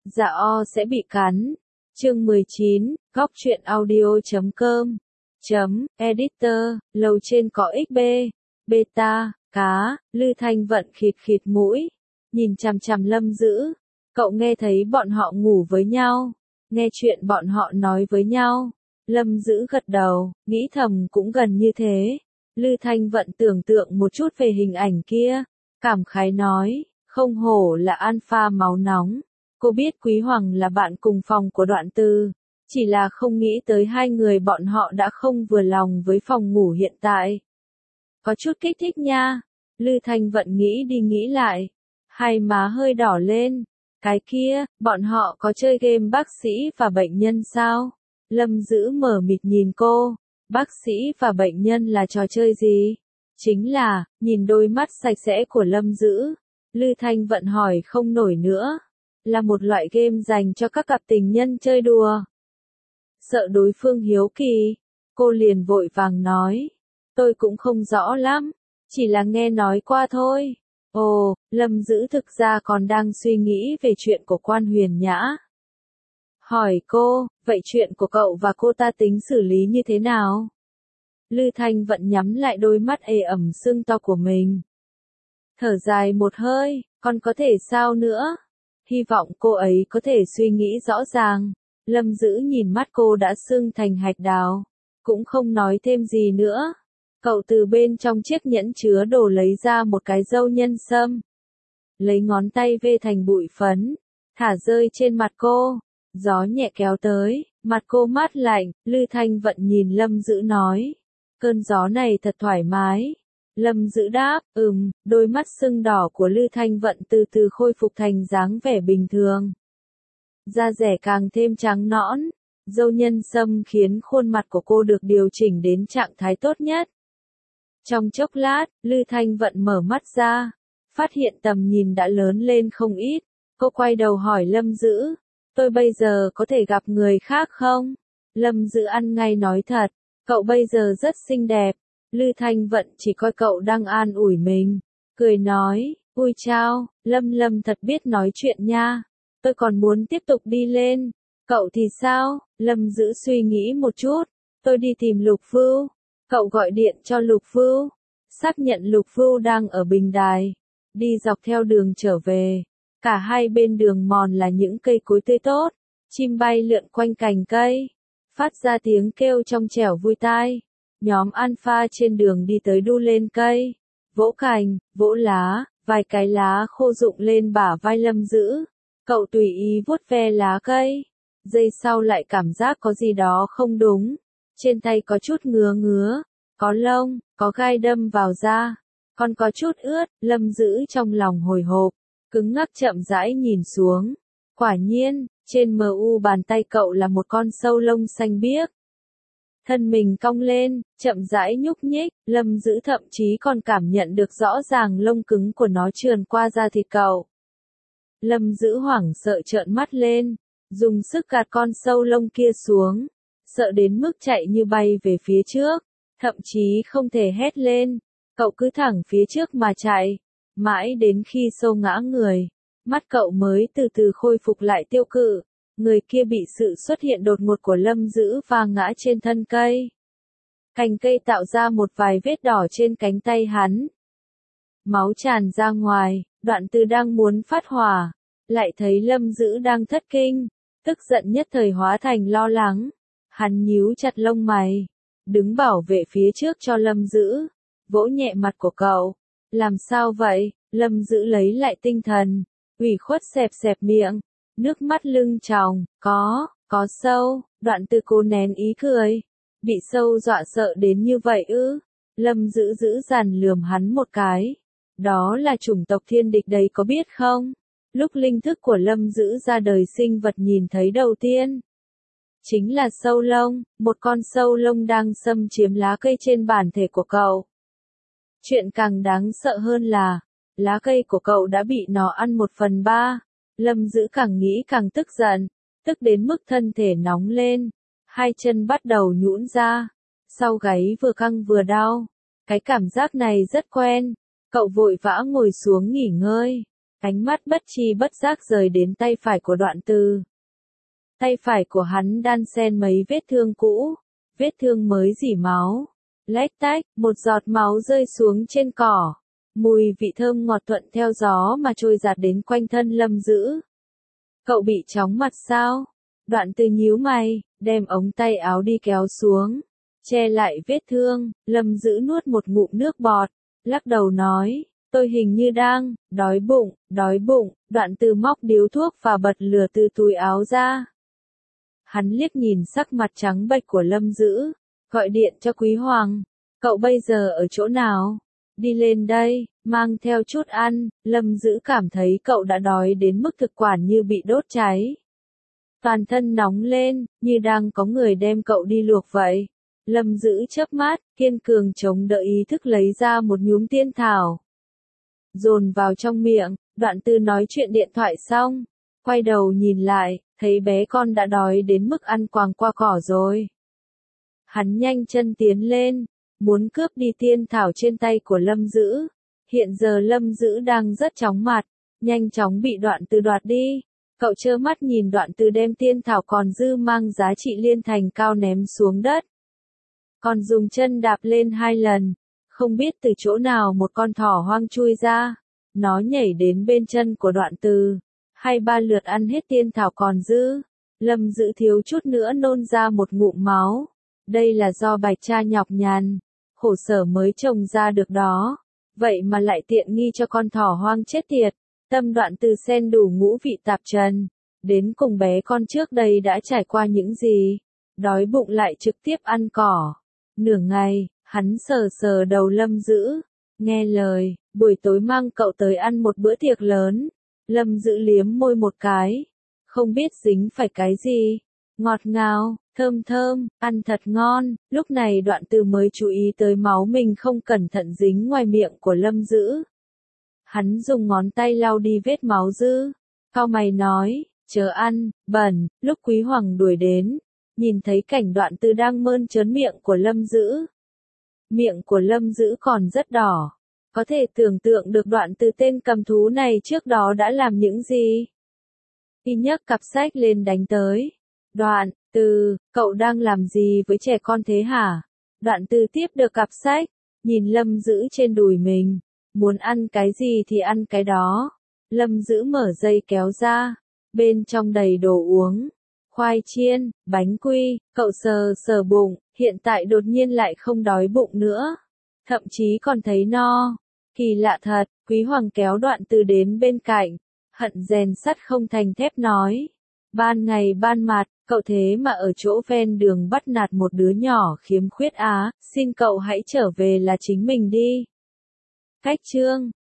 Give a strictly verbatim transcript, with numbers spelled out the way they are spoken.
Dạ o sẽ bị cắn. Chương mười chín, góc truyện audio chấm com. Chấm, editor, lầu trên có ích bê, beta, cá, Lư Thanh Vận khịt khịt mũi, nhìn chằm chằm Lâm Dữ. Cậu nghe thấy bọn họ ngủ với nhau, nghe chuyện bọn họ nói với nhau. Lâm Dữ gật đầu, nghĩ thầm cũng gần như thế. Lư Thanh Vận tưởng tượng một chút về hình ảnh kia, cảm khái nói, không hổ là alpha máu nóng. Cô biết Quý Hoàng là bạn cùng phòng của Đoạn Từ, chỉ là không nghĩ tới hai người bọn họ đã không vừa lòng với phòng ngủ hiện tại. Có chút kích thích nha. Lư Thanh Vận nghĩ đi nghĩ lại, hai má hơi đỏ lên. Cái kia, bọn họ có chơi game bác sĩ và bệnh nhân sao? Lâm Dữ mở mịt nhìn cô, bác sĩ và bệnh nhân là trò chơi gì? Chính là, nhìn đôi mắt sạch sẽ của Lâm Dữ, Lư Thanh Vận hỏi không nổi nữa. Là một loại game dành cho các cặp tình nhân chơi đùa. Sợ đối phương hiếu kỳ, cô liền vội vàng nói, tôi cũng không rõ lắm, chỉ là nghe nói qua thôi. Ồ, Lâm Dữ thực ra còn đang suy nghĩ về chuyện của Quan Huyền Nhã. Hỏi cô, vậy chuyện của cậu và cô ta tính xử lý như thế nào? Lư Thanh Vận nhắm lại đôi mắt ê ẩm sưng to của mình. Thở dài một hơi, còn có thể sao nữa? Hy vọng cô ấy có thể suy nghĩ rõ ràng. Lâm Dữ nhìn mắt cô đã sưng thành hạch đào, cũng không nói thêm gì nữa. Cậu từ bên trong chiếc nhẫn chứa đồ lấy ra một cái dâu nhân sâm. Lấy ngón tay vê thành bụi phấn, thả rơi trên mặt cô. Gió nhẹ kéo tới, mặt cô mát lạnh. Lư Thanh Vận nhìn Lâm Dữ nói, cơn gió này thật thoải mái. Lâm Dữ đáp, ừm, đôi mắt sưng đỏ của Lư Thanh Vận từ từ khôi phục thành dáng vẻ bình thường. Da dẻ càng thêm trắng nõn, dâu nhân sâm khiến khuôn mặt của cô được điều chỉnh đến trạng thái tốt nhất. Trong chốc lát, Lư Thanh Vận mở mắt ra, phát hiện tầm nhìn đã lớn lên không ít. Cô quay đầu hỏi Lâm Dữ, tôi bây giờ có thể gặp người khác không? Lâm Dữ ăn ngay nói thật, cậu bây giờ rất xinh đẹp. Lư Thanh Vận chỉ coi cậu đang an ủi mình, cười nói, ui chao, Lâm Lâm thật biết nói chuyện nha, tôi còn muốn tiếp tục đi lên, cậu thì sao? Lâm Dữ suy nghĩ một chút, tôi đi tìm Lục Vưu, cậu gọi điện cho Lục Vưu, xác nhận Lục Vưu đang ở Bình Đài, đi dọc theo đường trở về, cả hai bên đường mòn là những cây cối tươi tốt, chim bay lượn quanh cành cây, phát ra tiếng kêu trong trẻo vui tai. Nhóm alpha trên đường đi tới đu lên cây, vỗ cành, vỗ lá, vài cái lá khô rụng lên bả vai Lâm Dữ. Cậu tùy ý vuốt ve lá cây, giây sau lại cảm giác có gì đó không đúng, trên tay có chút ngứa ngứa, có lông, có gai đâm vào da, còn có chút ướt. Lâm Dữ trong lòng hồi hộp, cứng ngắc chậm rãi nhìn xuống. Quả nhiên, trên mu bàn tay cậu là một con sâu lông xanh biếc. Thân mình cong lên, chậm rãi nhúc nhích, Lâm Dữ thậm chí còn cảm nhận được rõ ràng lông cứng của nó trườn qua da thịt cậu. Lâm Dữ hoảng sợ trợn mắt lên, dùng sức gạt con sâu lông kia xuống, sợ đến mức chạy như bay về phía trước, thậm chí không thể hét lên, cậu cứ thẳng phía trước mà chạy, mãi đến khi sâu ngã người, mắt cậu mới từ từ khôi phục lại tiêu cự. Người kia bị sự xuất hiện đột ngột của Lâm Dữ và ngã trên thân cây. Cành cây tạo ra một vài vết đỏ trên cánh tay hắn. Máu tràn ra ngoài, Đoạn Từ đang muốn phát hỏa, lại thấy Lâm Dữ đang thất kinh, tức giận nhất thời hóa thành lo lắng. Hắn nhíu chặt lông mày, đứng bảo vệ phía trước cho Lâm Dữ, vỗ nhẹ mặt của cậu. Làm sao vậy? Lâm Dữ lấy lại tinh thần, ủy khuất xẹp xẹp miệng. Nước mắt lưng tròng, có, có sâu. Đoạn Từ cố nén ý cười. Bị sâu dọa sợ đến như vậy ư? Lâm Dữ dữ dằn lườm hắn một cái. Đó là chủng tộc thiên địch đấy có biết không? Lúc linh thức của Lâm Dữ ra đời sinh vật nhìn thấy đầu tiên chính là sâu lông, một con sâu lông đang xâm chiếm lá cây trên bản thể của cậu. Chuyện càng đáng sợ hơn là, lá cây của cậu đã bị nó ăn một phần ba. Lâm Dữ càng nghĩ càng tức giận, tức đến mức thân thể nóng lên, hai chân bắt đầu nhũn ra, sau gáy vừa căng vừa đau. Cái cảm giác này rất quen, cậu vội vã ngồi xuống nghỉ ngơi, Ánh mắt bất chi bất giác rời đến tay phải của Đoạn Từ. Tay phải của hắn đan xen mấy vết thương cũ, vết thương mới rỉ máu. Lách tách, một giọt máu rơi xuống trên cỏ. Mùi vị thơm ngọt thuận theo gió mà trôi dạt đến quanh thân Lâm Dữ. Cậu bị chóng mặt sao? Đoạn Từ nhíu mày, đem ống tay áo đi kéo xuống, che lại vết thương. Lâm Dữ nuốt một ngụm nước bọt, lắc đầu nói, tôi hình như đang, đói bụng, đói bụng. Đoạn Từ móc điếu thuốc và bật lửa từ túi áo ra. Hắn liếc nhìn sắc mặt trắng bệch của Lâm Dữ, gọi điện cho Quý Hoàng. Cậu bây giờ ở chỗ nào? Đi lên đây, mang theo chút ăn. Lâm Dữ cảm thấy cậu đã đói đến mức thực quản như bị đốt cháy. Toàn thân nóng lên, như đang có người đem cậu đi luộc vậy. Lâm Dữ chớp mắt, kiên cường chống đỡ ý thức lấy ra một nhúm tiên thảo. Dồn vào trong miệng. Đoạn Từ nói chuyện điện thoại xong, quay đầu nhìn lại, thấy bé con đã đói đến mức ăn quàng qua cỏ rồi. Hắn nhanh chân tiến lên, muốn cướp đi tiên thảo trên tay của Lâm Dữ. Hiện giờ Lâm Dữ đang rất chóng mặt, nhanh chóng bị Đoạn Từ đoạt đi. Cậu trơ mắt nhìn Đoạn Từ đem tiên thảo còn dư mang giá trị liên thành cao ném xuống đất. Còn dùng chân đạp lên hai lần, không biết từ chỗ nào một con thỏ hoang chui ra. Nó nhảy đến bên chân của Đoạn Từ, hai ba lượt ăn hết tiên thảo còn dư. Lâm Dữ thiếu chút nữa nôn ra một ngụm máu. Đây là do Bạch Cha nhọc nhằn, khổ sở mới trồng ra được đó. Vậy mà lại tiện nghi cho con thỏ hoang chết tiệt. Tâm Đoạn Từ xen đủ ngũ vị tạp trần. Đến cùng bé con trước đây đã trải qua những gì? Đói bụng lại trực tiếp ăn cỏ. Nửa ngày, hắn sờ sờ đầu Lâm Dữ. Nghe lời, buổi tối mang cậu tới ăn một bữa tiệc lớn. Lâm Dữ liếm môi một cái. Không biết dính phải cái gì. Ngọt ngào, thơm thơm, ăn thật ngon. Lúc này Đoạn Từ mới chú ý tới máu mình không cẩn thận dính ngoài miệng của Lâm Dữ. Hắn dùng ngón tay lau đi vết máu dư. Cau mày nói, chớ ăn, bẩn. Lúc Quý Hoàng đuổi đến, nhìn thấy cảnh Đoạn Từ đang mơn trớn miệng của Lâm Dữ. Miệng của Lâm Dữ còn rất đỏ. Có thể tưởng tượng được Đoạn Từ tên cầm thú này trước đó đã làm những gì. Y nhấc cặp sách lên đánh tới. Đoạn Từ, cậu đang làm gì với trẻ con thế hả? Đoạn Từ tiếp được cặp sách, nhìn Lâm Dữ trên đùi mình. Muốn ăn cái gì thì ăn cái đó. Lâm Dữ mở dây kéo ra. Bên trong đầy đồ uống. Khoai chiên, bánh quy. Cậu sờ sờ bụng, hiện tại đột nhiên lại không đói bụng nữa. Thậm chí còn thấy no. Kỳ lạ thật. Quý Hoàng kéo Đoạn Từ đến bên cạnh. Hận rèn sắt không thành thép nói. Ban ngày ban mặt, cậu thế mà ở chỗ ven đường bắt nạt một đứa nhỏ khiếm khuyết á. Xin cậu hãy trở về là chính mình đi. Cách chương